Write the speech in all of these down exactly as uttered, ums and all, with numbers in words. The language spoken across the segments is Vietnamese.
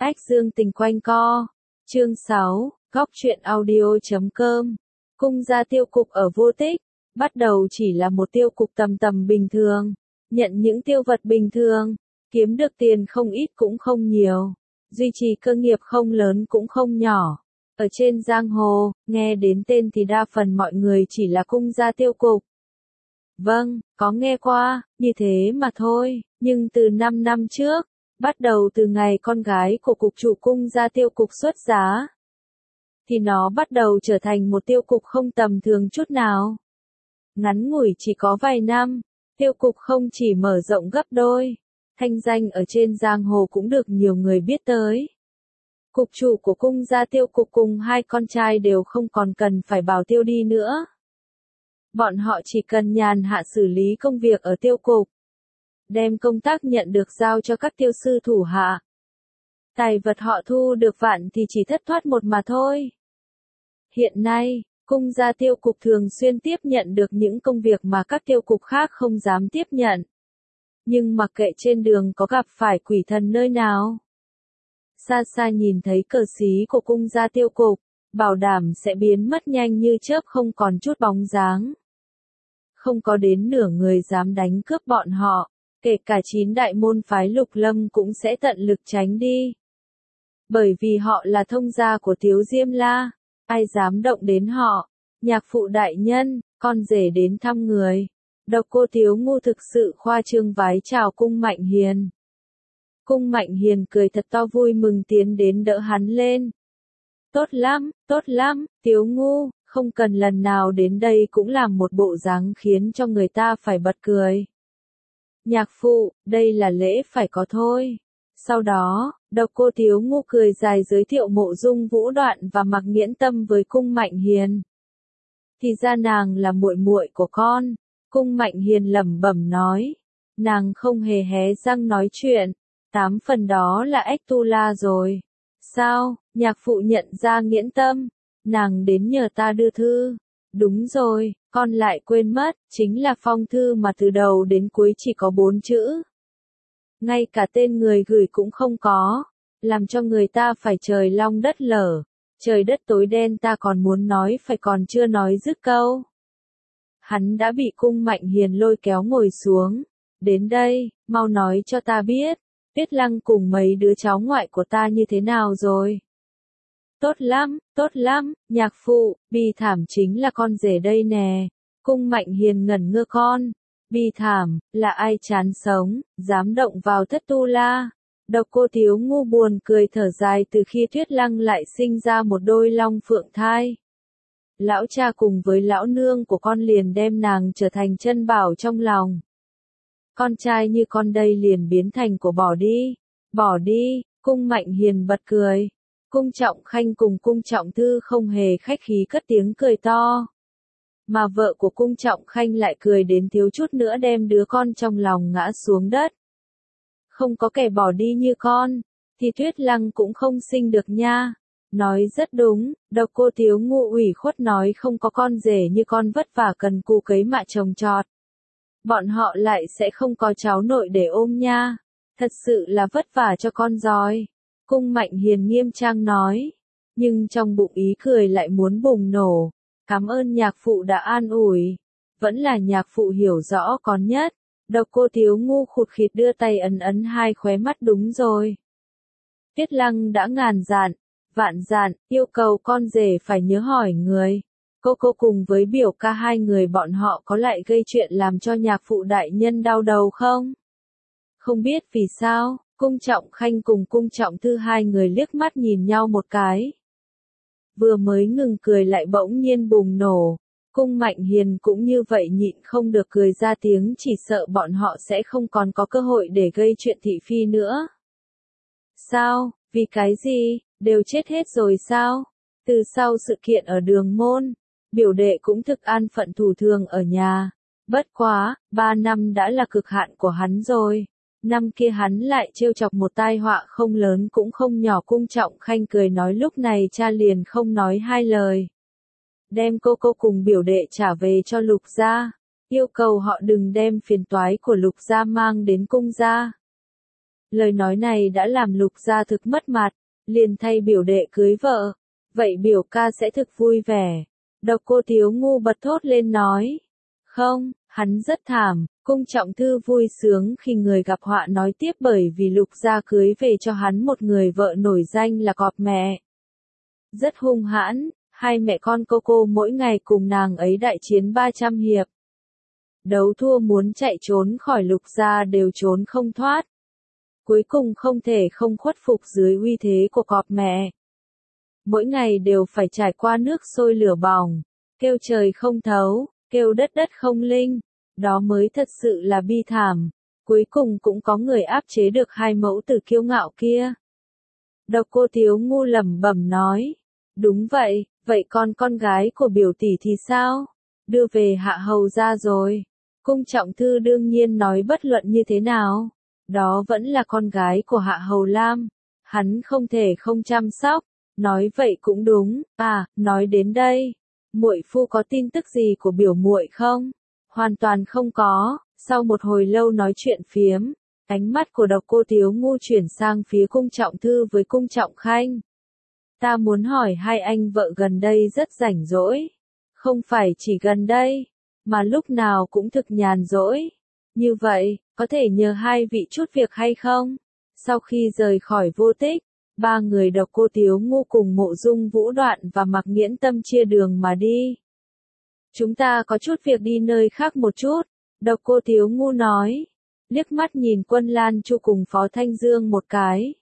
Ách Dương Tình Quanh Co. Chương sáu, Góc truyện audio chấm com. Cung gia tiêu cục ở Vô Tích, bắt đầu chỉ là một tiêu cục tầm tầm bình thường, nhận những tiêu vật bình thường, kiếm được tiền không ít cũng không nhiều, duy trì cơ nghiệp không lớn cũng không nhỏ. Ở trên giang hồ, nghe đến tên thì đa phần mọi người chỉ là cung gia tiêu cục. Vâng, có nghe qua, như thế mà thôi, nhưng từ năm năm trước, bắt đầu từ ngày con gái của cục chủ cung gia tiêu cục xuất giá, thì nó bắt đầu trở thành một tiêu cục không tầm thường chút nào. Ngắn ngủi chỉ có vài năm, tiêu cục không chỉ mở rộng gấp đôi, thanh danh ở trên giang hồ cũng được nhiều người biết tới. Cục chủ của cung gia tiêu cục cùng hai con trai đều không còn cần phải bảo tiêu đi nữa. Bọn họ chỉ cần nhàn hạ xử lý công việc ở tiêu cục, đem công tác nhận được giao cho các tiêu sư thủ hạ. Tài vật họ thu được vạn thì chỉ thất thoát một mà thôi. Hiện nay, cung gia tiêu cục thường xuyên tiếp nhận được những công việc mà các tiêu cục khác không dám tiếp nhận. Nhưng mặc kệ trên đường có gặp phải quỷ thần nơi nào, xa xa nhìn thấy cờ xí của cung gia tiêu cục, bảo đảm sẽ biến mất nhanh như chớp không còn chút bóng dáng. Không có đến nửa người dám đánh cướp bọn họ, kể cả chín đại môn phái Lục Lâm cũng sẽ tận lực tránh đi. Bởi vì họ là thông gia của Tiếu Diêm La, ai dám động đến họ. Nhạc phụ đại nhân, con rể đến thăm người. Độc Cô Tiếu Ngu thực sự khoa trương vái chào Cung Mạnh Hiền. Cung Mạnh Hiền cười thật to vui mừng tiến đến đỡ hắn lên. Tốt lắm, tốt lắm, Tiếu Ngu, không cần lần nào đến đây cũng làm một bộ dáng khiến cho người ta phải bật cười. Nhạc phụ, đây là lễ phải có thôi. Sau đó, Độc Cô Tiếu Ngu cười dài giới thiệu Mộ Dung Vũ Đoạn và Mạc Nghiễn Tâm với Cung Mạnh Hiền. Thì ra nàng là muội muội của con. Cung Mạnh Hiền lẩm bẩm nói. Nàng không hề hé răng nói chuyện. Tám phần đó là ếch tu la rồi. Sao, nhạc phụ nhận ra Nghiễn Tâm. Nàng đến nhờ ta đưa thư. Đúng rồi, con lại quên mất, chính là phong thư mà từ đầu đến cuối chỉ có bốn chữ. Ngay cả tên người gửi cũng không có, làm cho người ta phải trời long đất lở, trời đất tối đen ta còn muốn nói phải còn chưa nói dứt câu. Hắn đã bị Cung Mạnh Hiền lôi kéo ngồi xuống, đến đây, mau nói cho ta biết, Tuyết Lăng cùng mấy đứa cháu ngoại của ta như thế nào rồi. Tốt lắm, tốt lắm, nhạc phụ, Bi Thảm chính là con rể đây nè. Cung Mạnh Hiền ngẩn ngơ con. Bi Thảm, là ai chán sống, dám động vào thất tu la. Độc Cô Tiếu Ngu buồn cười thở dài từ khi Tuyết Lăng lại sinh ra một đôi long phượng thai. Lão cha cùng với lão nương của con liền đem nàng trở thành chân bảo trong lòng. Con trai như con đây liền biến thành của bỏ đi, bỏ đi, Cung Mạnh Hiền bật cười. Cung Trọng Khanh cùng Cung Trọng Thư không hề khách khí cất tiếng cười to. Mà vợ của Cung Trọng Khanh lại cười đến thiếu chút nữa đem đứa con trong lòng ngã xuống đất. Không có kẻ bỏ đi như con, thì Tuyết Lăng cũng không sinh được nha. Nói rất đúng, Độc Cô Tiếu Ngu ủy khuất nói không có con rể như con vất vả cần cù cấy mạ trồng trọt. Bọn họ lại sẽ không có cháu nội để ôm nha. Thật sự là vất vả cho con rồi. Cung Mạnh Hiền nghiêm trang nói, nhưng trong bụng ý cười lại muốn bùng nổ. Cảm ơn nhạc phụ đã an ủi. Vẫn là nhạc phụ hiểu rõ con nhất. Độc Cô Tiếu Ngu khụt khịt đưa tay ấn ấn hai khóe mắt đúng rồi. Tuyết Lăng đã ngàn dặn, vạn dặn, yêu cầu con rể phải nhớ hỏi người. Cô cô cùng với biểu ca hai người bọn họ có lại gây chuyện làm cho nhạc phụ đại nhân đau đầu không? Không biết vì sao, Cung Trọng Khanh cùng Cung Trọng Thư hai người liếc mắt nhìn nhau một cái. Vừa mới ngừng cười lại bỗng nhiên bùng nổ. Cung Mạnh Hiền cũng như vậy nhịn không được cười ra tiếng chỉ sợ bọn họ sẽ không còn có cơ hội để gây chuyện thị phi nữa. Sao, vì cái gì, đều chết hết rồi sao? Từ sau sự kiện ở Đường Môn, biểu đệ cũng thực an phận thủ thường ở nhà. Bất quá, ba năm đã là cực hạn của hắn rồi. Năm kia hắn lại trêu chọc một tai họa không lớn cũng không nhỏ. Cung Trọng Khanh cười nói lúc này cha liền không nói hai lời. Đem cô cô cùng biểu đệ trả về cho Lục gia, yêu cầu họ đừng đem phiền toái của Lục gia mang đến cung gia. Lời nói này đã làm Lục gia thực mất mặt, liền thay biểu đệ cưới vợ. Vậy biểu ca sẽ thực vui vẻ. Độc Cô Thiếu Ngu bật thốt lên nói. Không, hắn rất thảm. Cung Trọng Thư vui sướng khi người gặp họa nói tiếp, bởi vì Lục gia cưới về cho hắn một người vợ nổi danh là Cọp Mẹ. Rất hung hãn, hai mẹ con cô cô mỗi ngày cùng nàng ấy đại chiến ba trăm hiệp. Đấu thua muốn chạy trốn khỏi Lục gia đều trốn không thoát. Cuối cùng không thể không khuất phục dưới uy thế của Cọp Mẹ. Mỗi ngày đều phải trải qua nước sôi lửa bỏng, kêu trời không thấu, kêu đất đất không linh. Đó mới thật sự là bi thảm. Cuối cùng cũng có người áp chế được hai mẫu tử kiêu ngạo kia. Độc Cô Thiếu Ngu lẩm bẩm nói. Đúng vậy, vậy con con gái của biểu tỷ thì sao? Đưa về Hạ Hầu gia rồi. Cung Trọng Thư đương nhiên nói bất luận như thế nào. Đó vẫn là con gái của Hạ Hầu Lam. Hắn không thể không chăm sóc. Nói vậy cũng đúng. À, nói đến đây, muội phu có tin tức gì của biểu muội không? Hoàn toàn không có. Sau một hồi lâu nói chuyện phiếm, ánh mắt của Độc Cô Thiếu Ngu chuyển sang phía Cung Trọng Thư với Cung Trọng Khanh. Ta muốn hỏi hai anh vợ gần đây rất rảnh rỗi. Không phải chỉ gần đây, mà lúc nào cũng thực nhàn rỗi. Như vậy, có thể nhờ hai vị chút việc hay không? Sau khi rời khỏi Vô Tích, ba người Độc Cô Thiếu Ngu cùng Mộ Dung Vũ Đoạn và Mạc Nghiễn Tâm chia đường mà đi. Chúng ta có chút việc đi nơi khác một chút, Độc Cô Thiếu Ngu nói, liếc mắt nhìn Quân Lan Chu cùng Phó Thanh Dương một cái.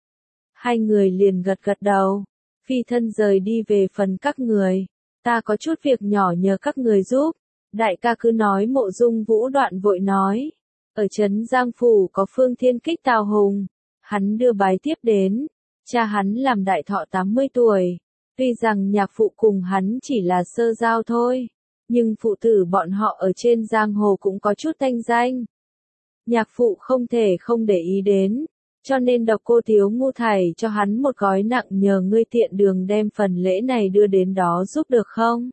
Hai người liền gật gật đầu, phi thân rời đi về phần các người, ta có chút việc nhỏ nhờ các người giúp, đại ca cứ nói. Mộ Dung Vũ Đoạn vội nói, ở trấn Giang Phủ có Phương Thiên Kích Tào Hùng, hắn đưa bái tiếp đến, cha hắn làm đại thọ tám mươi tuổi, tuy rằng nhạc phụ cùng hắn chỉ là sơ giao thôi. Nhưng phụ tử bọn họ ở trên giang hồ cũng có chút thanh danh. Nhạc phụ không thể không để ý đến, cho nên Độc Cô Thiếu Ngu thảy cho hắn một gói nặng, nhờ ngươi tiện đường đem phần lễ này đưa đến đó giúp được không?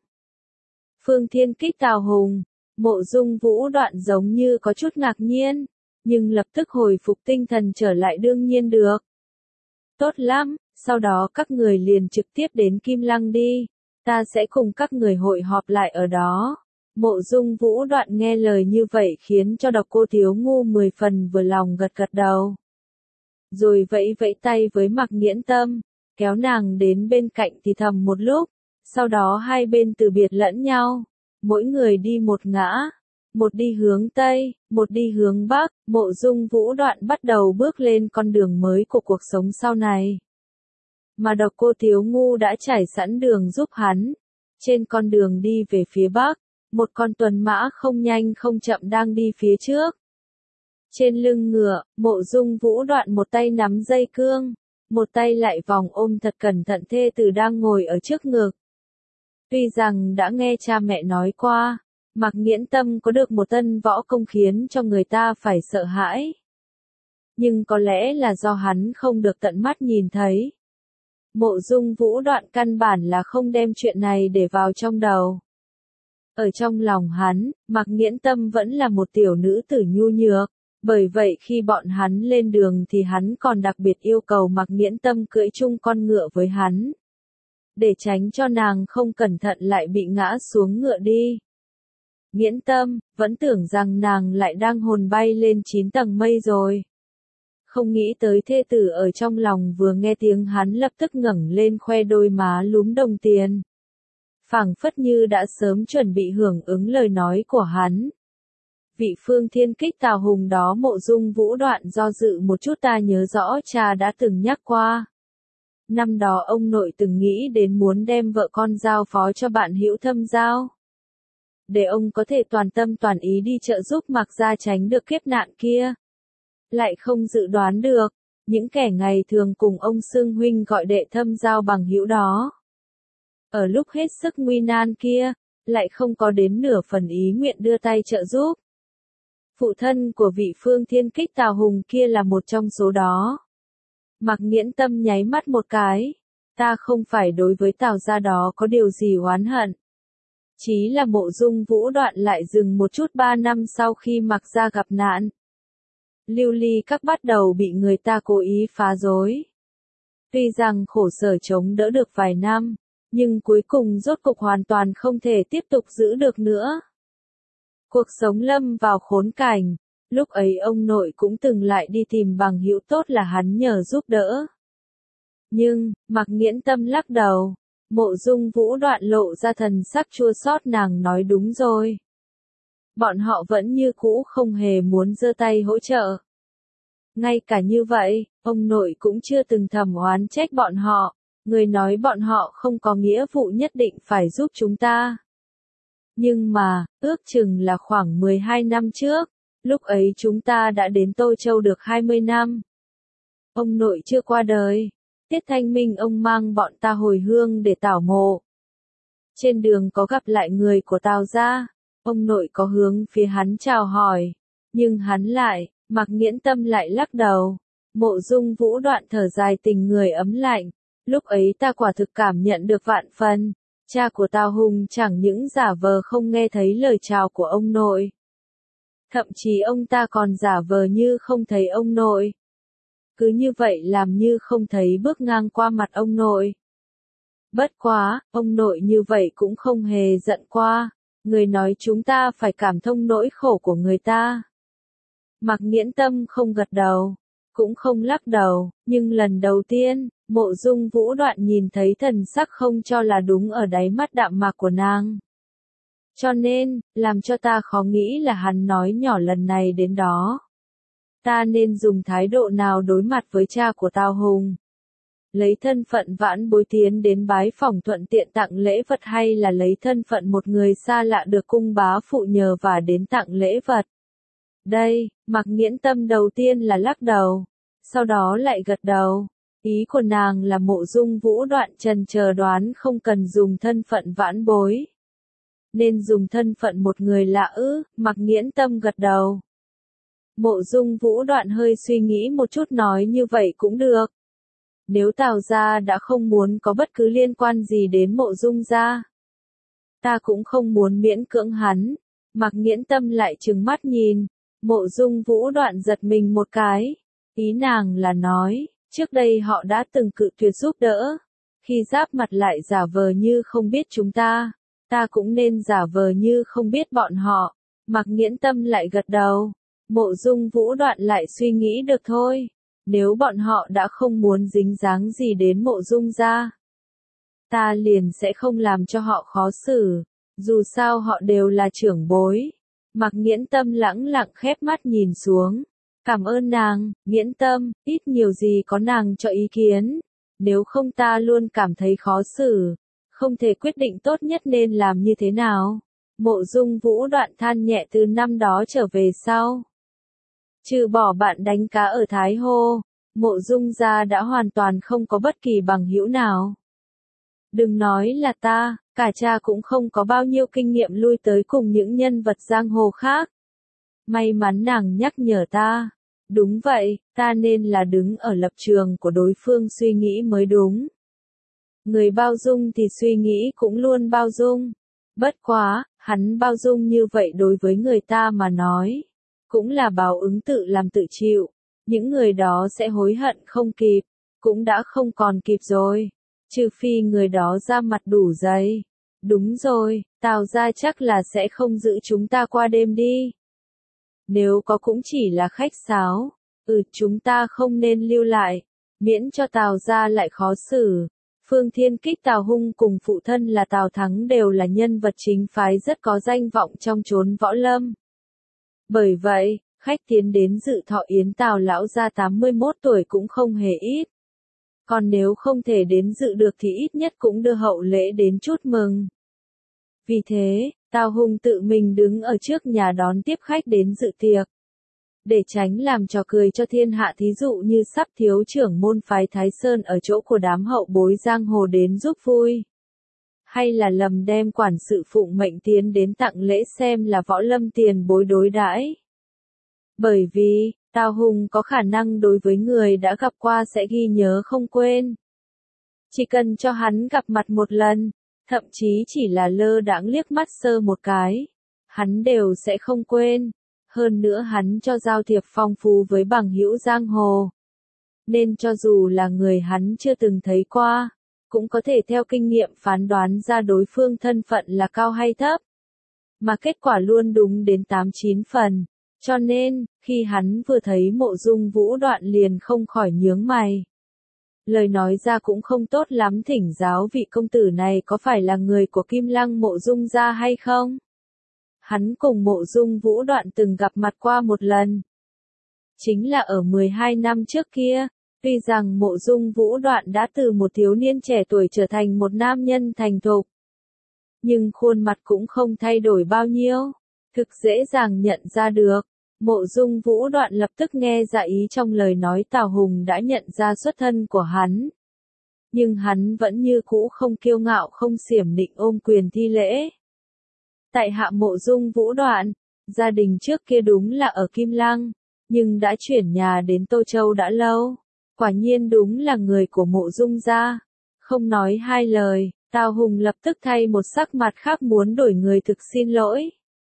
Phương Thiên Kích Tào Hùng, Mộ Dung Vũ Đoạn giống như có chút ngạc nhiên, nhưng lập tức hồi phục tinh thần trở lại. Đương nhiên được. Tốt lắm, sau đó các người liền trực tiếp đến Kim Lăng đi. Ta sẽ cùng các người hội họp lại ở đó. Mộ Dung Vũ Đoạn nghe lời như vậy khiến cho Độc Cô Thiếu Ngu mười phần vừa lòng, gật gật đầu. Rồi vẫy vẫy tay với Mạc Nghiễn Tâm, kéo nàng đến bên cạnh thì thầm một lúc. Sau đó hai bên từ biệt lẫn nhau. Mỗi người đi một ngã. Một đi hướng Tây, một đi hướng Bắc. Mộ Dung Vũ Đoạn bắt đầu bước lên con đường mới của cuộc sống sau này. Mà Độc Cô Thiếu Ngu đã trải sẵn đường giúp hắn. Trên con đường đi về phía Bắc, một con tuần mã không nhanh không chậm đang đi phía trước. Trên lưng ngựa, Mộ Dung Vũ Đoạn một tay nắm dây cương, một tay lại vòng ôm thật cẩn thận thê tử đang ngồi ở trước ngực. Tuy rằng đã nghe cha mẹ nói qua, Mạc Nghiễn Tâm có được một tân võ công khiến cho người ta phải sợ hãi. Nhưng có lẽ là do hắn không được tận mắt nhìn thấy. Mộ Dung Vũ Đoạn căn bản là không đem chuyện này để vào trong đầu. Ở trong lòng hắn, Mạc Nghiễn Tâm vẫn là một tiểu nữ tử nhu nhược, bởi vậy khi bọn hắn lên đường thì hắn còn đặc biệt yêu cầu Mạc Nghiễn Tâm cưỡi chung con ngựa với hắn, để tránh cho nàng không cẩn thận lại bị ngã xuống ngựa đi. Nghiễn Tâm, vẫn tưởng rằng nàng lại đang hồn bay lên chín tầng mây rồi. Không nghĩ tới thê tử ở trong lòng vừa nghe tiếng hắn lập tức ngẩng lên khoe đôi má lúm đồng tiền. Phảng phất như đã sớm chuẩn bị hưởng ứng lời nói của hắn. Vị Phương Thiên Kích Tào Hùng đó Mộ Dung Vũ Đoạn do dự một chút, ta nhớ rõ cha đã từng nhắc qua. Năm đó ông nội từng nghĩ đến muốn đem vợ con giao phó cho bạn Hữu Thâm Giao, để ông có thể toàn tâm toàn ý đi trợ giúp Mạc gia tránh được kiếp nạn kia. Lại không dự đoán được, những kẻ ngày thường cùng ông xưng huynh gọi đệ Thâm Giao bằng hữu đó, ở lúc hết sức nguy nan kia, lại không có đến nửa phần ý nguyện đưa tay trợ giúp. Phụ thân của vị Phương Thiên Kích Tào Hùng kia là một trong số đó. Mạc Nghiễn Tâm nháy mắt một cái, ta không phải đối với Tào gia đó có điều gì oán hận. Chí là Mộ Dung Vũ Đoạn lại dừng một chút. Ba năm sau khi Mạc gia gặp nạn, Lưu ly các bắt đầu bị người ta cố ý phá rối. Tuy rằng khổ sở chống đỡ được vài năm, nhưng cuối cùng rốt cục hoàn toàn không thể tiếp tục giữ được nữa. Cuộc sống lâm vào khốn cảnh, lúc ấy ông nội cũng từng lại đi tìm bằng hữu tốt là hắn nhờ giúp đỡ. Nhưng, Mạc Nghiễn Tâm lắc đầu, Mộ Dung Vũ đoạn lộ ra thần sắc chua xót, nàng nói đúng rồi. Bọn họ vẫn như cũ không hề muốn giơ tay hỗ trợ. Ngay cả như vậy, ông nội cũng chưa từng thầm oán trách bọn họ, người nói bọn họ không có nghĩa vụ nhất định phải giúp chúng ta. Nhưng mà, ước chừng là khoảng mười hai năm trước, lúc ấy chúng ta đã đến Tô Châu được hai mươi năm. Ông nội chưa qua đời, Tiết Thanh Minh ông mang bọn ta hồi hương để tảo mộ. Trên đường có gặp lại người của Tào gia, ông nội có hướng phía hắn chào hỏi, nhưng hắn lại, Mạc Nghiễn Tâm lại lắc đầu. Mộ Dung Vũ đoạn thở dài tình người ấm lạnh, lúc ấy ta quả thực cảm nhận được vạn phần, cha của Tào Hùng chẳng những giả vờ không nghe thấy lời chào của ông nội. Thậm chí ông ta còn giả vờ như không thấy ông nội. Cứ như vậy làm như không thấy bước ngang qua mặt ông nội. Bất quá, ông nội như vậy cũng không hề giận qua, người nói chúng ta phải cảm thông nỗi khổ của người ta. Mạc Nghiễn Tâm không gật đầu, cũng không lắc đầu, nhưng lần đầu tiên, Mộ Dung Vũ đoạn nhìn thấy thần sắc không cho là đúng ở đáy mắt đạm mạc của nàng. Cho nên, làm cho ta khó nghĩ là hắn nói nhỏ lần này đến đó. Ta nên dùng thái độ nào đối mặt với cha của Tào Hùng? Lấy thân phận vãn bối tiến đến bái phỏng thuận tiện tặng lễ vật, hay là lấy thân phận một người xa lạ được cung bá phụ nhờ và đến tặng lễ vật? Đây, Mạc Nghiễn Tâm đầu tiên là lắc đầu, sau đó lại gật đầu. Ý của nàng là Mộ Dung Vũ đoạn trần chờ đoán không cần dùng thân phận vãn bối. Nên dùng thân phận một người lạ ư, Mạc Nghiễn Tâm gật đầu. Mộ Dung Vũ đoạn hơi suy nghĩ một chút nói như vậy cũng được. Nếu Tào gia đã không muốn có bất cứ liên quan gì đến Mộ Dung gia, ta cũng không muốn miễn cưỡng hắn. Mạc Nghiễn Tâm lại trừng mắt nhìn, Mộ Dung Vũ đoạn giật mình một cái. Ý nàng là nói, trước đây họ đã từng cự tuyệt giúp đỡ. Khi giáp mặt lại giả vờ như không biết chúng ta, ta cũng nên giả vờ như không biết bọn họ. Mạc Nghiễn Tâm lại gật đầu. Mộ Dung Vũ đoạn lại suy nghĩ được thôi. Nếu bọn họ đã không muốn dính dáng gì đến Mộ Dung gia, ta liền sẽ không làm cho họ khó xử. Dù sao họ đều là trưởng bối. Mạc Nghiễn Tâm lẳng lặng khép mắt nhìn xuống. Cảm ơn nàng, Nghiễn Tâm, ít nhiều gì có nàng cho ý kiến. Nếu không ta luôn cảm thấy khó xử, không thể quyết định tốt nhất nên làm như thế nào. Mộ Dung Vũ đoạn than nhẹ, từ năm đó trở về sau, trừ bỏ bạn đánh cá ở Thái Hồ, Mộ Dung gia đã hoàn toàn không có bất kỳ bằng hữu nào. Đừng nói là ta, cả cha cũng không có bao nhiêu kinh nghiệm lui tới cùng những nhân vật giang hồ khác. May mắn nàng nhắc nhở ta. Đúng vậy, ta nên là đứng ở lập trường của đối phương suy nghĩ mới đúng. Người bao dung thì suy nghĩ cũng luôn bao dung. Bất quá, hắn bao dung như vậy đối với người ta mà nói, cũng là báo ứng tự làm tự chịu. Những người đó sẽ hối hận không kịp, cũng đã không còn kịp rồi. Trừ phi người đó ra mặt đủ dày. Đúng rồi, Tào gia chắc là sẽ không giữ chúng ta qua đêm đi. Nếu có cũng chỉ là khách sáo. Ừ, chúng ta không nên lưu lại, miễn cho Tào gia lại khó xử. Phương Thiên Kích Tào Hung cùng phụ thân là Tào Thắng đều là nhân vật chính phái rất có danh vọng trong chốn võ lâm. Bởi vậy, khách tiến đến dự thọ yến Tào lão gia tám mươi mốt tuổi cũng không hề ít. Còn nếu không thể đến dự được thì ít nhất cũng đưa hậu lễ đến chúc mừng. Vì thế, Tào Hung tự mình đứng ở trước nhà đón tiếp khách đến dự tiệc. Để tránh làm trò cười cho thiên hạ, thí dụ như sắp thiếu trưởng môn phái Thái Sơn ở chỗ của đám hậu bối giang hồ đến giúp vui. Hay là lầm đem quản sự phụng mệnh tiến đến tặng lễ xem là võ lâm tiền bối đối đãi. Bởi vì, Tào Hùng có khả năng đối với người đã gặp qua sẽ ghi nhớ không quên. Chỉ cần cho hắn gặp mặt một lần, thậm chí chỉ là lơ đãng liếc mắt sơ một cái, hắn đều sẽ không quên. hơn nữa hắn cho giao thiệp phong phú với bằng hữu giang hồ. Nên cho dù là người hắn chưa từng thấy qua, cũng có thể theo kinh nghiệm phán đoán ra đối phương thân phận là cao hay thấp. Mà kết quả luôn đúng đến tám chín phần. Cho nên, khi hắn vừa thấy Mộ Dung Vũ Đoạn liền không khỏi nhướng mày. Lời nói ra cũng không tốt lắm, thỉnh giáo vị công tử này có phải là người của Kim Lăng Mộ Dung gia hay không? Hắn cùng Mộ Dung Vũ Đoạn từng gặp mặt qua một lần. Chính là ở mười hai năm trước kia, tuy rằng Mộ Dung Vũ Đoạn đã từ một thiếu niên trẻ tuổi trở thành một nam nhân thành thục. Nhưng khuôn mặt cũng không thay đổi bao nhiêu, thực dễ dàng nhận ra được. Mộ Dung Vũ Đoạn lập tức nghe ra ý trong lời nói Tào Hùng đã nhận ra xuất thân của hắn. Nhưng hắn vẫn như cũ không kiêu ngạo không xiểm nịnh ôm quyền thi lễ. Tại hạ Mộ Dung Vũ Đoạn, gia đình trước kia đúng là ở Kim Lăng, nhưng đã chuyển nhà đến Tô Châu đã lâu. Quả nhiên đúng là người của Mộ Dung gia. Không nói hai lời, Tào Hùng lập tức thay một sắc mặt khác muốn đổi người thực xin lỗi.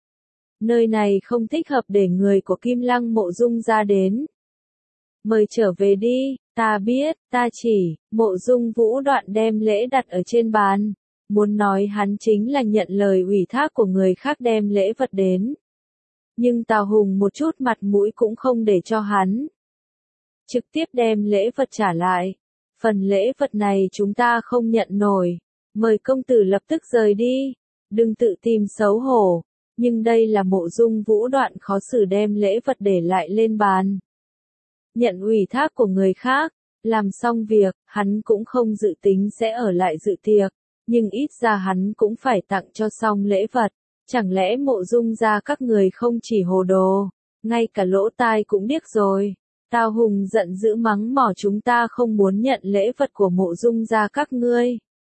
Nơi này không thích hợp để người của Kim Lăng Mộ Dung gia đến. Mời trở về đi, ta biết, ta chỉ. Mộ Dung Vũ Đoạn đem lễ đặt ở trên bàn. Muốn nói hắn chính là nhận lời ủy thác của người khác đem lễ vật đến. Nhưng Tào Hùng một chút mặt mũi cũng không để cho hắn. Trực tiếp đem lễ vật trả lại. Phần lễ vật này chúng ta không nhận nổi. Mời công tử lập tức rời đi. Đừng tự tìm xấu hổ. Nhưng đây là Mộ Dung Vũ Đoạn khó xử đem lễ vật để lại lên bàn. Nhận ủy thác của người khác. Làm xong việc, hắn cũng không dự tính sẽ ở lại dự tiệc. Nhưng ít ra hắn cũng phải tặng cho xong lễ vật. Chẳng lẽ Mộ Dung gia các người không chỉ hồ đồ, ngay cả lỗ tai cũng điếc rồi. Tào Hùng giận dữ mắng mỏ chúng ta không muốn nhận lễ vật của Mộ Dung gia các ngươi.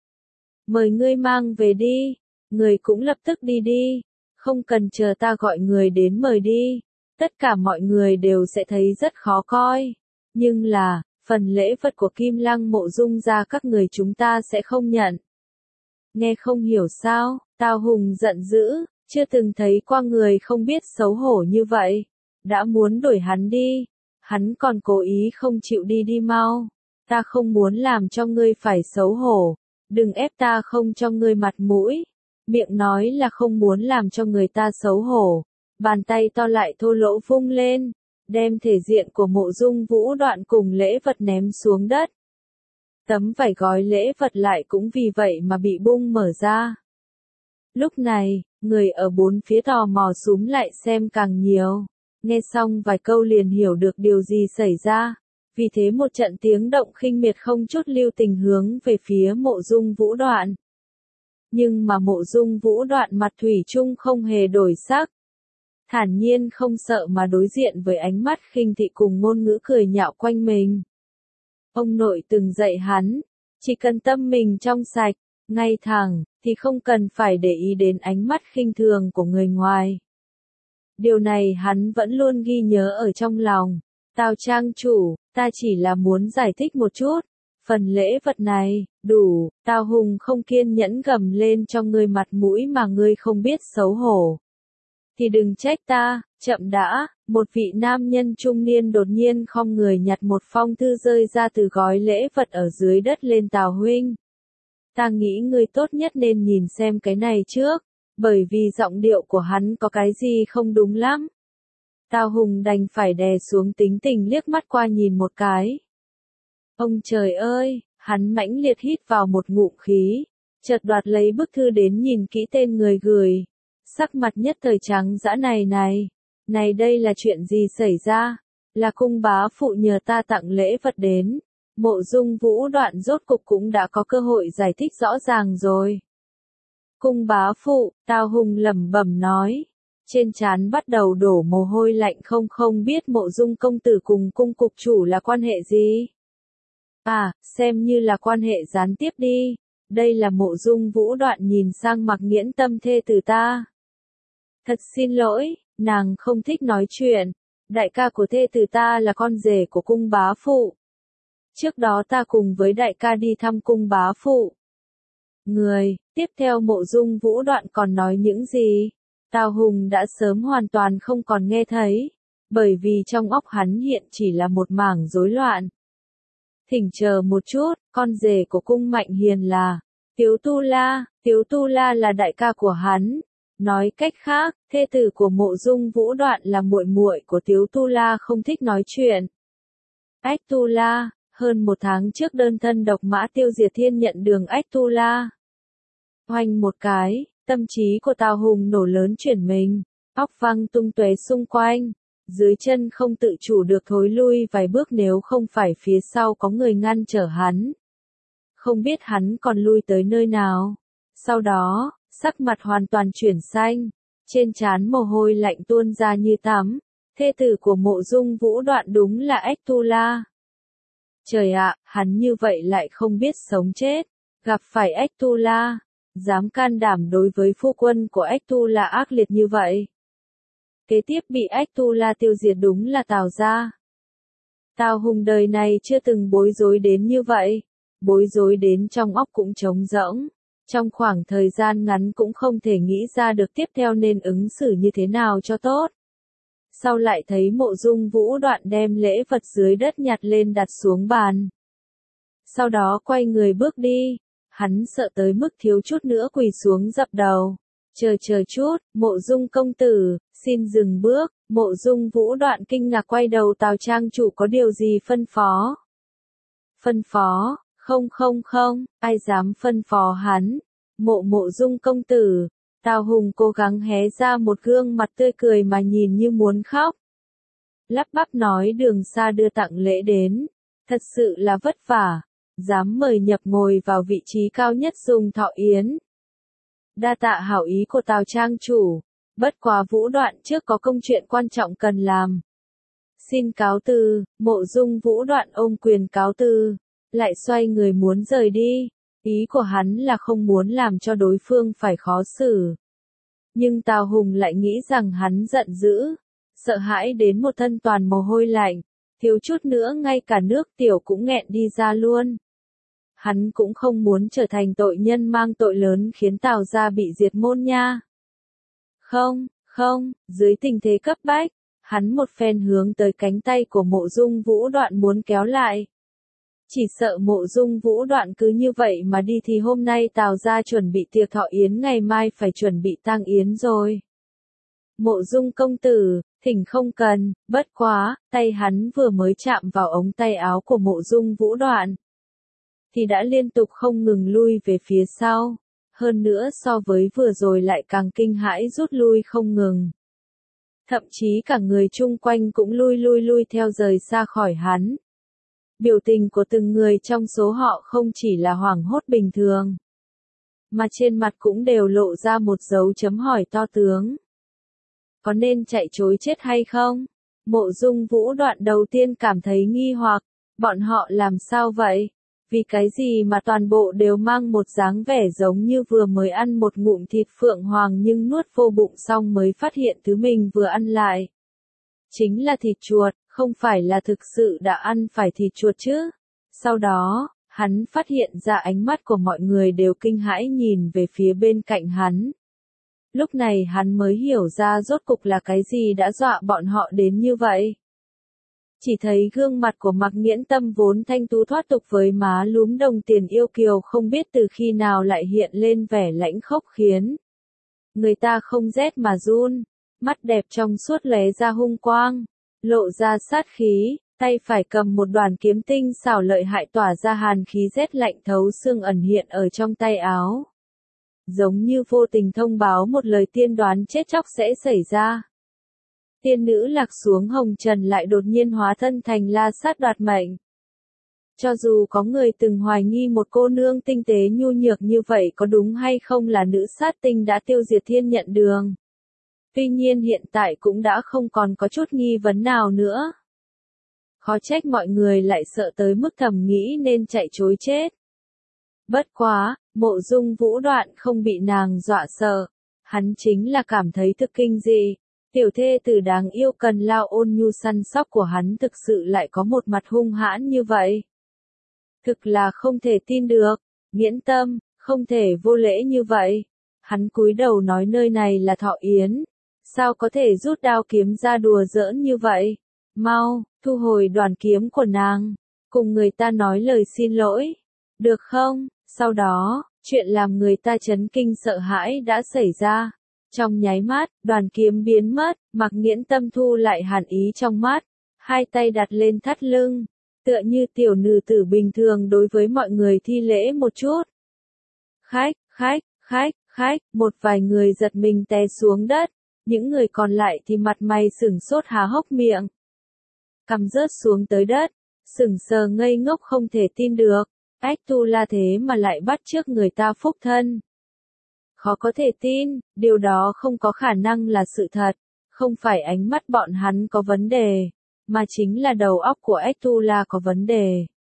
Mời ngươi mang về đi, người cũng lập tức đi đi, không cần chờ ta gọi người đến mời đi. Tất cả mọi người đều sẽ thấy rất khó coi. Nhưng là, phần lễ vật của Kim Lăng Mộ Dung gia các người chúng ta sẽ không nhận. Nghe không hiểu sao, Tào Hùng giận dữ, chưa từng thấy qua người không biết xấu hổ như vậy. Đã muốn đuổi hắn đi, hắn còn cố ý không chịu đi đi mau. Ta không muốn làm cho ngươi phải xấu hổ, đừng ép ta không cho ngươi mặt mũi. Miệng nói là không muốn làm cho người ta xấu hổ, bàn tay to lại thô lỗ vung lên, đem thể diện của Mộ Dung Vũ Đoạn cùng lễ vật ném xuống đất. Tấm vải gói lễ vật lại cũng vì vậy mà bị bung mở ra. Lúc này, người ở bốn phía tò mò súm lại xem càng nhiều. Nghe xong vài câu liền hiểu được điều gì xảy ra. Vì thế một trận tiếng động khinh miệt không chút lưu tình hướng về phía Mộ Dung Vũ Đoạn. Nhưng mà Mộ Dung Vũ Đoạn mặt thủy chung không hề đổi sắc. Thản nhiên không sợ mà đối diện với ánh mắt khinh thị cùng ngôn ngữ cười nhạo quanh mình. Ông nội từng dạy hắn, chỉ cần tâm mình trong sạch, ngay thẳng, thì không cần phải để ý đến ánh mắt khinh thường của người ngoài. Điều này hắn vẫn luôn ghi nhớ ở trong lòng. Tào trang chủ, ta chỉ là muốn giải thích một chút. Phần lễ vật này, đủ, Tào Hùng không kiên nhẫn gầm lên cho ngươi mặt mũi mà ngươi không biết xấu hổ. Thì đừng trách ta, chậm đã, một vị nam nhân trung niên đột nhiên khom người nhặt một phong thư rơi ra từ gói lễ vật ở dưới đất lên Tào huynh. Ta nghĩ ngươi tốt nhất nên nhìn xem cái này trước, bởi vì giọng điệu của hắn có cái gì không đúng lắm. Tào Hùng đành phải đè xuống tính tình liếc mắt qua nhìn một cái. Ông trời ơi, hắn mãnh liệt hít vào một ngụm khí, chợt đoạt lấy bức thư đến nhìn kỹ tên người gửi. Sắc mặt nhất thời trắng dã này này, này đây là chuyện gì xảy ra? Là cung bá phụ nhờ ta tặng lễ vật đến. Mộ Dung Vũ Đoạn rốt cục cũng đã có cơ hội giải thích rõ ràng rồi. Cung bá phụ, Tào Hùng lẩm bẩm nói. Trên trán bắt đầu đổ mồ hôi lạnh không không biết Mộ Dung công tử cùng cung cục chủ là quan hệ gì. À, xem như là quan hệ gián tiếp đi. Đây là Mộ Dung Vũ Đoạn nhìn sang Mặc Nghiễn Tâm thê tử ta. Thật xin lỗi, nàng không thích nói chuyện. Đại ca của thê tử ta là con rể của cung bá phụ. Trước đó ta cùng với đại ca đi thăm cung bá phụ. Người, tiếp theo Mộ Dung Vũ Đoạn còn nói những gì? Tào Hùng đã sớm hoàn toàn không còn nghe thấy, bởi vì trong óc hắn hiện chỉ là một mảng rối loạn. Thỉnh chờ một chút, con rể của cung Mạnh Hiền là Tiếu Tu La, Tiếu Tu La là đại ca của hắn. Nói cách khác, thê tử của Mộ Dung Vũ Đoạn là muội muội của Tiếu Tu La không thích nói chuyện. Ách Tu La, hơn một tháng trước đơn thân độc mã tiêu diệt thiên nhận đường Ách Tu La. Oanh một cái, tâm trí của Tào Hùng nổ lớn chuyển mình, óc văng tung tóe xung quanh, dưới chân không tự chủ được thối lui vài bước nếu không phải phía sau có người ngăn trở hắn. Không biết hắn còn lui tới nơi nào. Sau đó, sắc mặt hoàn toàn chuyển xanh, trên trán mồ hôi lạnh tuôn ra như tắm, thê tử của Mộ Dung Vũ Đoạn đúng là Ách Tu La. Trời ạ, hắn như vậy lại không biết sống chết, gặp phải Ách Tu La, dám can đảm đối với phu quân của Ách Tu La ác liệt như vậy. Kế tiếp bị Ách Tu La tiêu diệt đúng là Tào gia. Tào Hùng đời này chưa từng bối rối đến như vậy, bối rối đến trong óc cũng trống rỗng, trong khoảng thời gian ngắn cũng không thể nghĩ ra được tiếp theo nên ứng xử như thế nào cho tốt. Sau lại thấy Mộ Dung Vũ Đoạn đem lễ vật dưới đất nhặt lên đặt xuống bàn. Sau đó quay người bước đi, hắn sợ tới mức thiếu chút nữa quỳ xuống dập đầu. Chờ chờ chút, Mộ Dung công tử, xin dừng bước. Mộ Dung Vũ Đoạn kinh ngạc quay đầu Tào trang chủ có điều gì phân phó. Phân phó, không không không, ai dám phân phó hắn. Mộ Mộ Dung công tử. Tào Hùng cố gắng hé ra một gương mặt tươi cười mà nhìn như muốn khóc. Lắp bắp nói đường xa đưa tặng lễ đến, thật sự là vất vả, dám mời nhập ngồi vào vị trí cao nhất dùng thọ yến. Đa tạ hảo ý của Tào trang chủ, bất quá Vũ Đoạn trước có công chuyện quan trọng cần làm. Xin cáo từ. Mộ Dung Vũ Đoạn ôm quyền cáo từ, lại xoay người muốn rời đi. Ý của hắn là không muốn làm cho đối phương phải khó xử. Nhưng Tào Hùng lại nghĩ rằng hắn giận dữ, sợ hãi đến một thân toàn mồ hôi lạnh, thiếu chút nữa ngay cả nước tiểu cũng nghẹn đi ra luôn. Hắn cũng không muốn trở thành tội nhân mang tội lớn khiến Tào gia bị diệt môn nha. Không, không, dưới tình thế cấp bách, hắn một phen hướng tới cánh tay của Mộ Dung Vũ Đoạn muốn kéo lại. Chỉ sợ Mộ Dung Vũ Đoạn cứ như vậy mà đi thì hôm nay Tào gia chuẩn bị tiệc thọ yến, ngày mai phải chuẩn bị tang yến rồi. Mộ Dung công tử, thỉnh không cần, bất quá, tay hắn vừa mới chạm vào ống tay áo của Mộ Dung Vũ Đoạn, thì đã liên tục không ngừng lui về phía sau, hơn nữa so với vừa rồi lại càng kinh hãi rút lui không ngừng. Thậm chí cả người chung quanh cũng lui lui lui theo rời xa khỏi hắn. Biểu tình của từng người trong số họ không chỉ là hoảng hốt bình thường, mà trên mặt cũng đều lộ ra một dấu chấm hỏi to tướng. Có nên chạy trối chết hay không? Mộ Dung Vũ Đoạn đầu tiên cảm thấy nghi hoặc, bọn họ làm sao vậy? Vì cái gì mà toàn bộ đều mang một dáng vẻ giống như vừa mới ăn một ngụm thịt phượng hoàng nhưng nuốt vô bụng xong mới phát hiện thứ mình vừa ăn lại chính là thịt chuột, không phải là thực sự đã ăn phải thịt chuột chứ. Sau đó, hắn phát hiện ra ánh mắt của mọi người đều kinh hãi nhìn về phía bên cạnh hắn. Lúc này hắn mới hiểu ra rốt cục là cái gì đã dọa bọn họ đến như vậy. Chỉ thấy gương mặt của Mạc Nghiễn Tâm vốn thanh tú thoát tục với má lúm đồng tiền yêu kiều không biết từ khi nào lại hiện lên vẻ lãnh khốc khiến người ta không rét mà run, mắt đẹp trong suốt lóe ra hung quang, lộ ra sát khí, tay phải cầm một đoàn kiếm tinh xảo lợi hại tỏa ra hàn khí rét lạnh thấu xương ẩn hiện ở trong tay áo. Giống như vô tình thông báo một lời tiên đoán chết chóc sẽ xảy ra. Tiên nữ lạc xuống hồng trần lại đột nhiên hóa thân thành la sát đoạt mệnh. Cho dù có người từng hoài nghi một cô nương tinh tế nhu nhược như vậy có đúng hay không là nữ sát tinh đã tiêu diệt thiên nhận đường. Tuy nhiên hiện tại cũng đã không còn có chút nghi vấn nào nữa. Khó trách mọi người lại sợ tới mức thầm nghĩ nên chạy trối chết. Bất quá, Mộ Dung Vũ Đoạn không bị nàng dọa sợ. Hắn chính là cảm thấy thực kinh dị. Tiểu thê tử đáng yêu cần lao ôn nhu săn sóc của hắn thực sự lại có một mặt hung hãn như vậy. Thực là không thể tin được. Nghiễn Tâm, không thể vô lễ như vậy. Hắn cúi đầu nói nơi này là Thọ Yến. Sao có thể rút đao kiếm ra đùa giỡn như vậy? Mau, thu hồi đoàn kiếm của nàng. Cùng người ta nói lời xin lỗi. Được không? Sau đó, chuyện làm người ta chấn kinh sợ hãi đã xảy ra. Trong nháy mắt, đoàn kiếm biến mất, Mạc Nghiễn Tâm thu lại hàn ý trong mắt. Hai tay đặt lên thắt lưng. Tựa như tiểu nữ tử bình thường đối với mọi người thi lễ một chút. Khách, khách, khách, khách, một vài người giật mình té xuống đất. Những người còn lại thì mặt mày sửng sốt há hốc miệng. Cằm rớt xuống tới đất, sững sờ ngây ngốc không thể tin được. Ách Tu La thế mà lại bắt chước người ta phúc thân. Khó có thể tin, điều đó không có khả năng là sự thật. Không phải ánh mắt bọn hắn có vấn đề, mà chính là đầu óc của Ách Tu La có vấn đề.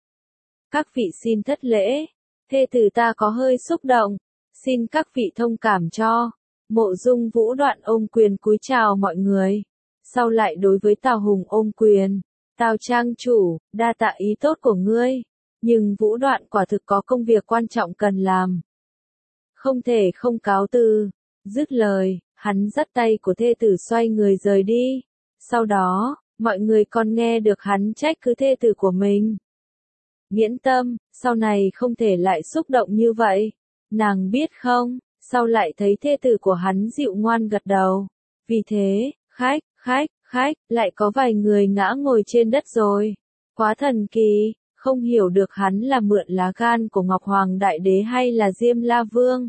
Các vị xin thất lễ, thê tử ta có hơi xúc động, xin các vị thông cảm cho. Mộ Dung Vũ đoạn ôm quyền cúi chào mọi người, sau lại đối với Tào Hùng ôm quyền, Tào trang chủ, đa tạ ý tốt của ngươi, nhưng Vũ đoạn quả thực có công việc quan trọng cần làm. Không thể không cáo từ. Dứt lời, hắn dắt tay của thê tử xoay người rời đi. Sau đó, mọi người còn nghe được hắn trách cứ thê tử của mình. Nghiễn Tâm, sau này không thể lại xúc động như vậy. Nàng biết không, sau lại thấy thê tử của hắn dịu ngoan gật đầu. Vì thế, khách, khách, khách, lại có vài người ngã ngồi trên đất rồi. Quá thần kỳ, không hiểu được hắn là mượn lá gan của Ngọc Hoàng Đại Đế hay là Diêm La Vương.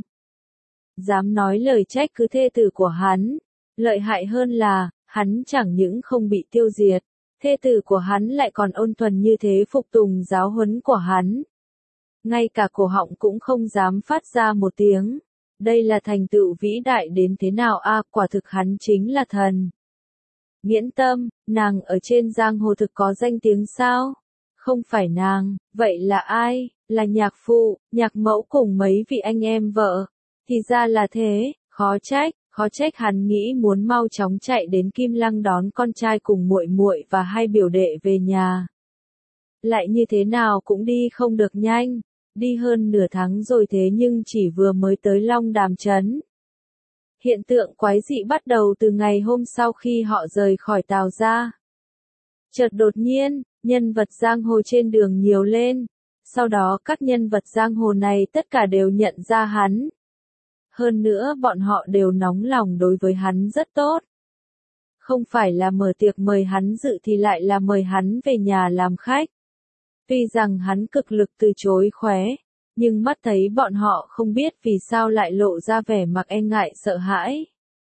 Dám nói lời trách cứ thê tử của hắn. Lợi hại hơn là, hắn chẳng những không bị tiêu diệt, thê tử của hắn lại còn ôn thuần như thế phục tùng giáo huấn của hắn. Ngay cả cổ họng cũng không dám phát ra một tiếng. Đây là thành tựu vĩ đại đến thế nào a, à, quả thực hắn chính là thần. Nghiễn Tâm, nàng ở trên giang hồ thực có danh tiếng sao? Không phải nàng, vậy là ai? Là nhạc phụ, nhạc mẫu cùng mấy vị anh em vợ. Thì ra là thế, khó trách, khó trách hắn nghĩ muốn mau chóng chạy đến Kim Lăng đón con trai cùng muội muội và hai biểu đệ về nhà. Lại như thế nào cũng đi không được nhanh, đi hơn nửa tháng rồi thế nhưng chỉ vừa mới tới Long Đàm trấn. Hiện tượng quái dị bắt đầu từ ngày hôm sau khi họ rời khỏi Tào gia. Chợt đột nhiên, nhân vật giang hồ trên đường nhiều lên, sau đó các nhân vật giang hồ này tất cả đều nhận ra hắn. Hơn nữa bọn họ đều nóng lòng đối với hắn rất tốt. Không phải là mở tiệc mời hắn dự thì lại là mời hắn về nhà làm khách. Tuy rằng hắn cực lực từ chối khóe, nhưng mắt thấy bọn họ không biết vì sao lại lộ ra vẻ mặt e ngại sợ hãi.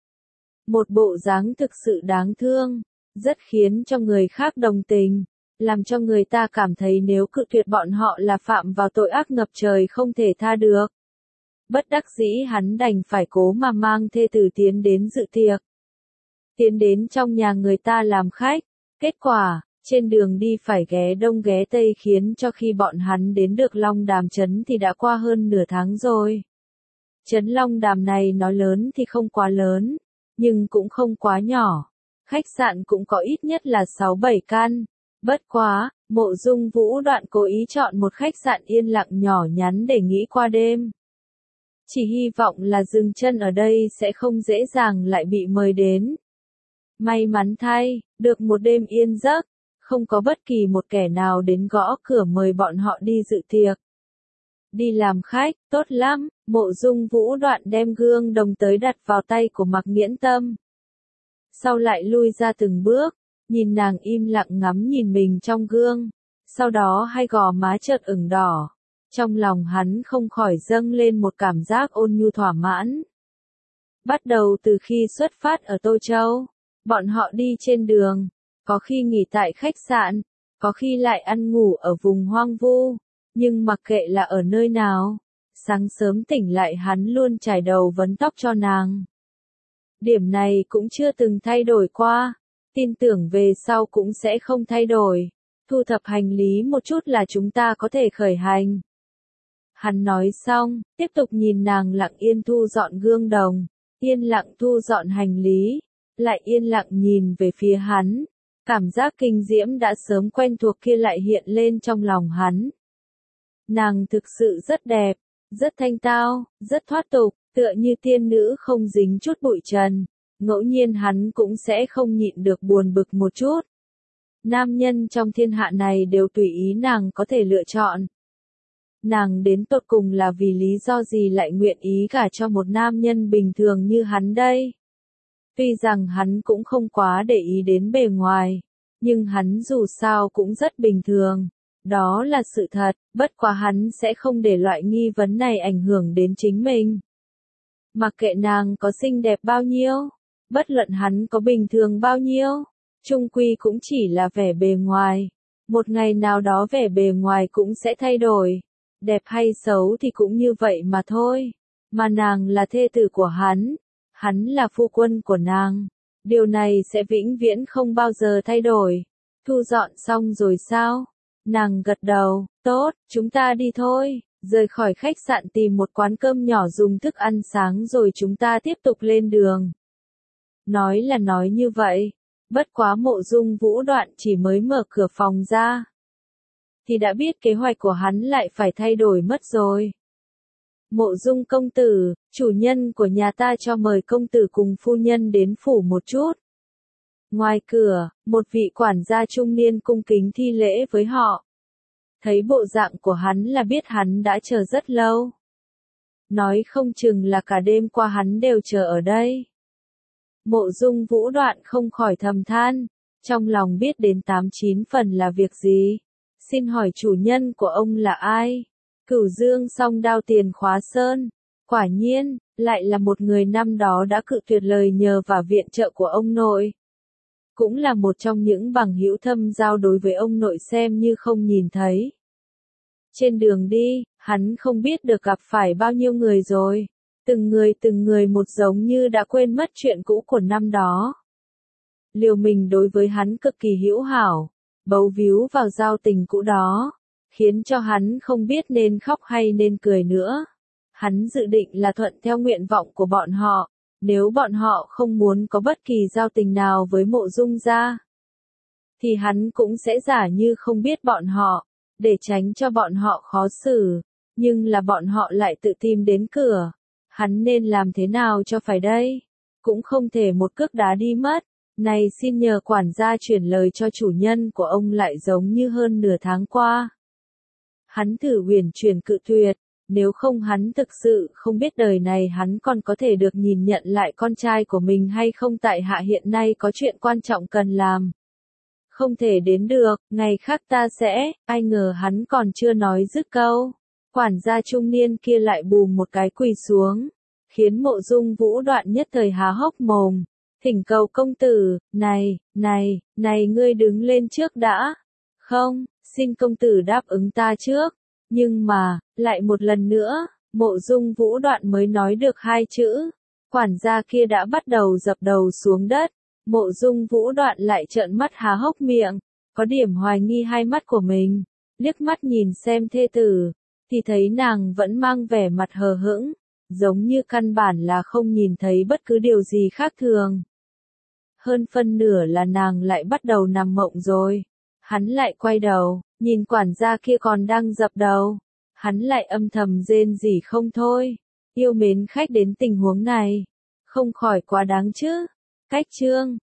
Một bộ dáng thực sự đáng thương, rất khiến cho người khác đồng tình, làm cho người ta cảm thấy nếu cự tuyệt bọn họ là phạm vào tội ác ngập trời không thể tha được. Bất đắc dĩ hắn đành phải cố mà mang thê tử tiến đến dự tiệc. Tiến đến trong nhà người ta làm khách, kết quả, trên đường đi phải ghé đông ghé tây khiến cho khi bọn hắn đến được Long Đàm trấn thì đã qua hơn nửa tháng rồi. Trấn Long Đàm này nói lớn thì không quá lớn, nhưng cũng không quá nhỏ. Khách sạn cũng có ít nhất là sáu bảy căn. Bất quá, Mộ Dung Vũ đoạn cố ý chọn một khách sạn yên lặng nhỏ nhắn để nghỉ qua đêm. Chỉ hy vọng là dừng chân ở đây sẽ không dễ dàng lại bị mời đến. May mắn thay, được một đêm yên giấc, không có bất kỳ một kẻ nào đến gõ cửa mời bọn họ đi dự tiệc. Đi làm khách, tốt lắm, Mộ Dung Vũ đoạn đem gương đồng tới đặt vào tay của Mạc Nghiễn Tâm. Sau lại lui ra từng bước, nhìn nàng im lặng ngắm nhìn mình trong gương, sau đó hai gò má chợt ửng đỏ. Trong lòng hắn không khỏi dâng lên một cảm giác ôn nhu thỏa mãn. Bắt đầu từ khi xuất phát ở Tô Châu, bọn họ đi trên đường, có khi nghỉ tại khách sạn, có khi lại ăn ngủ ở vùng hoang vu, nhưng mặc kệ là ở nơi nào, sáng sớm tỉnh lại hắn luôn chải đầu vấn tóc cho nàng. Điểm này cũng chưa từng thay đổi qua, tin tưởng về sau cũng sẽ không thay đổi. Thu thập hành lý một chút là chúng ta có thể khởi hành. Hắn nói xong, tiếp tục nhìn nàng lặng yên thu dọn gương đồng, yên lặng thu dọn hành lý, lại yên lặng nhìn về phía hắn. Cảm giác kinh diễm đã sớm quen thuộc kia lại hiện lên trong lòng hắn. Nàng thực sự rất đẹp, rất thanh tao, rất thoát tục, Tựa như tiên nữ không dính chút bụi trần, ngẫu nhiên hắn cũng sẽ không nhịn được buồn bực một chút. Nam nhân trong thiên hạ này đều tùy ý nàng có thể lựa chọn. Nàng đến tột cùng là vì lý do gì lại nguyện ý gả cho một nam nhân bình thường như hắn đây? Tuy rằng hắn cũng không quá để ý đến bề ngoài, nhưng hắn dù sao cũng rất bình thường. Đó là sự thật, bất quá hắn sẽ không để loại nghi vấn này ảnh hưởng đến chính mình. Mặc kệ nàng có xinh đẹp bao nhiêu, bất luận hắn có bình thường bao nhiêu, chung quy cũng chỉ là vẻ bề ngoài. Một ngày nào đó vẻ bề ngoài cũng sẽ thay đổi. Đẹp hay xấu thì cũng như vậy mà thôi. Mà nàng là thê tử của hắn, hắn là phu quân của nàng. Điều này sẽ vĩnh viễn không bao giờ thay đổi. Thu dọn xong rồi sao? Nàng gật đầu, tốt, chúng ta đi thôi. Rời khỏi khách sạn tìm một quán cơm nhỏ dùng thức ăn sáng rồi chúng ta tiếp tục lên đường. Nói là nói như vậy, bất quá Mộ Dung Vũ Đoạn chỉ mới mở cửa phòng ra, thì đã biết kế hoạch của hắn lại phải thay đổi mất rồi. Mộ Dung công tử, chủ nhân của nhà ta cho mời công tử cùng phu nhân đến phủ một chút. Ngoài cửa, một vị quản gia trung niên cung kính thi lễ với họ. Thấy bộ dạng của hắn là biết hắn đã chờ rất lâu. Nói không chừng là cả đêm qua hắn đều chờ ở đây. Mộ Dung Vũ Đoạn không khỏi thầm than, trong lòng biết đến tám chín phần là việc gì. Xin hỏi chủ nhân của ông là ai? Cửu Dương Song Đao Tiền Khóa Sơn. Quả nhiên, lại là một người năm đó đã cự tuyệt lời nhờ và viện trợ của ông nội. Cũng là một trong những bằng hữu thâm giao đối với ông nội xem như không nhìn thấy. Trên đường đi, hắn không biết được gặp phải bao nhiêu người rồi. Từng người từng người một giống như đã quên mất chuyện cũ của năm đó. Liều mình đối với hắn cực kỳ hữu hảo, bấu víu vào giao tình cũ đó, khiến cho hắn không biết nên khóc hay nên cười nữa. Hắn dự định là thuận theo nguyện vọng của bọn họ, nếu bọn họ không muốn có bất kỳ giao tình nào với Mộ Dung gia, thì hắn cũng sẽ giả như không biết bọn họ, để tránh cho bọn họ khó xử, nhưng là bọn họ lại tự tìm đến cửa. Hắn nên làm thế nào cho phải đây? Cũng không thể một cước đá đi mất. Này xin nhờ quản gia chuyển lời cho chủ nhân của ông lại giống như hơn nửa tháng qua. Hắn thử huyền chuyển cự tuyệt, nếu không hắn thực sự không biết đời này hắn còn có thể được nhìn nhận lại con trai của mình hay không, tại hạ hiện nay có chuyện quan trọng cần làm. Không thể đến được, ngày khác ta sẽ, ai ngờ hắn còn chưa nói dứt câu. Quản gia trung niên kia lại bùm một cái quỳ xuống, khiến Mộ Dung Vũ Đoạn nhất thời há hốc mồm. Thỉnh cầu công tử, này, này, này ngươi đứng lên trước đã. Không, xin công tử đáp ứng ta trước. Nhưng mà, lại một lần nữa, Mộ Dung Vũ Đoạn mới nói được hai chữ. Quản gia kia đã bắt đầu dập đầu xuống đất. Mộ Dung Vũ Đoạn lại trợn mắt há hốc miệng, có điểm hoài nghi hai mắt của mình. Liếc mắt nhìn xem thê tử, thì thấy nàng vẫn mang vẻ mặt hờ hững, giống như căn bản là không nhìn thấy bất cứ điều gì khác thường. Hơn phân nửa là nàng lại bắt đầu nằm mộng rồi. Hắn lại quay đầu, nhìn quản gia kia còn đang dập đầu. Hắn lại âm thầm rên rỉ không thôi. Yêu mến khách đến tình huống này, không khỏi quá đáng chứ. Cách chương